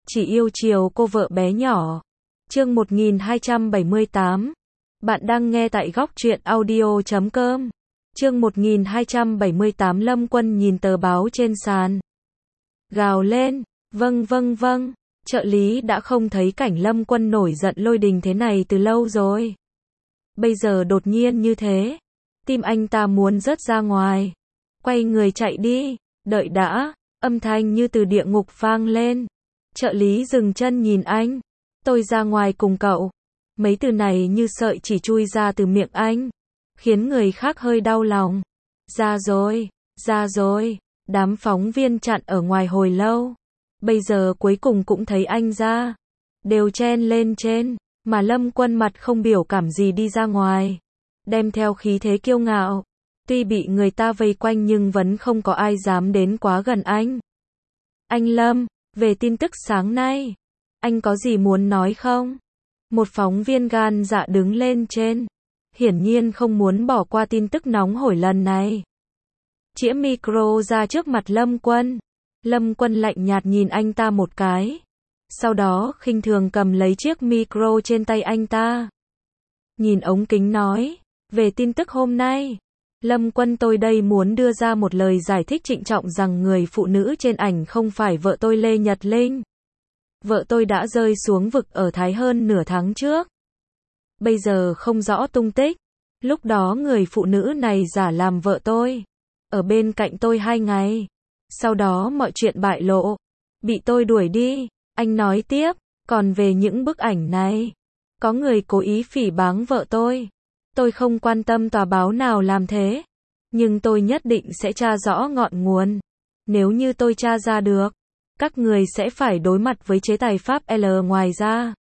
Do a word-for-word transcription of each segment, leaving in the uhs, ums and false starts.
Chỉ yêu chiều cô vợ bé nhỏ. Chương một nghìn hai trăm bảy mươi tám. Bạn đang nghe tại góc truyện audio chấm com. Chương một nghìn hai trăm bảy mươi tám. Lâm Quân nhìn tờ báo trên sàn, gào lên, vâng vâng vâng. Trợ lý đã không thấy cảnh Lâm Quân nổi giận lôi đình thế này từ lâu rồi. Bây giờ đột nhiên như thế, tim anh ta muốn rớt ra ngoài. Quay người chạy đi, đợi đã, âm thanh như từ địa ngục vang lên. Trợ lý dừng chân nhìn anh. Tôi ra ngoài cùng cậu. Mấy từ này như sợi chỉ chui ra từ miệng anh, khiến người khác hơi đau lòng. Ra rồi, ra rồi. Đám phóng viên chặn ở ngoài hồi lâu. Bây giờ cuối cùng cũng thấy anh ra. Đều chen lên trên, mà Lâm Quân mặt không biểu cảm gì đi ra ngoài. Đem theo khí thế kiêu ngạo. Tuy bị người ta vây quanh nhưng vẫn không có ai dám đến quá gần anh. Anh Lâm, về tin tức sáng nay, anh có gì muốn nói không? Một phóng viên gan dạ đứng lên trên, hiển nhiên không muốn bỏ qua tin tức nóng hổi lần này. Chĩa micro ra trước mặt Lâm Quân. Lâm Quân lạnh nhạt nhìn anh ta một cái, sau đó khinh thường cầm lấy chiếc micro trên tay anh ta. Nhìn ống kính nói, về tin tức hôm nay, Lâm Quân tôi đây muốn đưa ra một lời giải thích trịnh trọng rằng người phụ nữ trên ảnh không phải vợ tôi Lê Nhật Linh. Vợ tôi đã rơi xuống vực ở Thái hơn nửa tháng trước. Bây giờ không rõ tung tích. Lúc đó người phụ nữ này giả làm vợ tôi, ở bên cạnh tôi hai ngày. Sau đó mọi chuyện bại lộ, bị tôi đuổi đi. Anh nói tiếp, còn về những bức ảnh này, có người cố ý phỉ báng vợ tôi. Tôi không quan tâm tòa báo nào làm thế, nhưng tôi nhất định sẽ tra rõ ngọn nguồn. Nếu như tôi tra ra được, các người sẽ phải đối mặt với chế tài pháp L. Ngoài ra,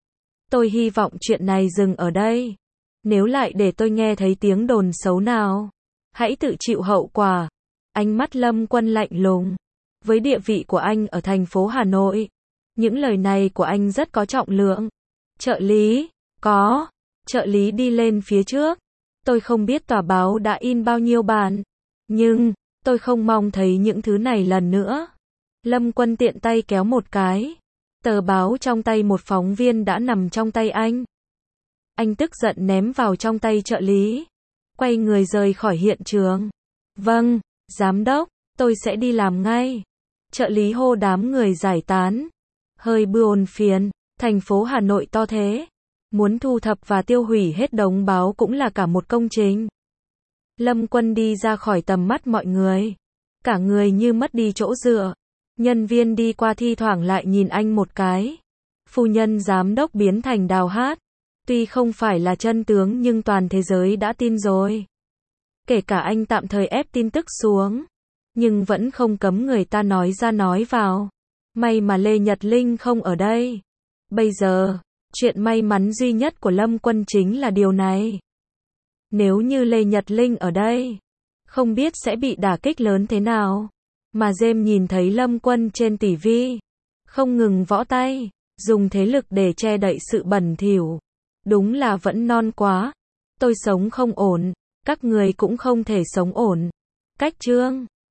tôi hy vọng chuyện này dừng ở đây. Nếu lại để tôi nghe thấy tiếng đồn xấu nào, hãy tự chịu hậu quả. Ánh mắt Lâm Quân lạnh lùng. Với địa vị của anh ở thành phố Hà Nội, những lời này của anh rất có trọng lượng. Trợ lý, có. Trợ lý đi lên phía trước. Tôi không biết tòa báo đã in bao nhiêu bản, nhưng tôi không mong thấy những thứ này lần nữa. Lâm Quân tiện tay kéo một cái. Tờ báo trong tay một phóng viên đã nằm trong tay anh. Anh tức giận ném vào trong tay trợ lý, quay người rời khỏi hiện trường. Vâng, giám đốc, tôi sẽ đi làm ngay. Trợ lý hô đám người giải tán. Hơi buồn phiền, thành phố Hà Nội to thế, muốn thu thập và tiêu hủy hết đống báo cũng là cả một công trình. Lâm Quân đi ra khỏi tầm mắt mọi người, cả người như mất đi chỗ dựa. Nhân viên đi qua thi thoảng lại nhìn anh một cái. Phu nhân giám đốc biến thành Đào Hát. Tuy không phải là chân tướng nhưng toàn thế giới đã tin rồi. Kể cả anh tạm thời ép tin tức xuống, nhưng vẫn không cấm người ta nói ra nói vào. May mà Lê Nhật Linh không ở đây. Bây giờ, chuyện may mắn duy nhất của Lâm Quân chính là điều này. Nếu như Lê Nhật Linh ở đây, không biết sẽ bị đả kích lớn thế nào. Mà Dêm nhìn thấy Lâm Quân trên ti vi, không ngừng võ tay, dùng thế lực để che đậy sự bẩn thỉu. Đúng là vẫn non quá. Tôi sống không ổn, các người cũng không thể sống ổn. Cách chương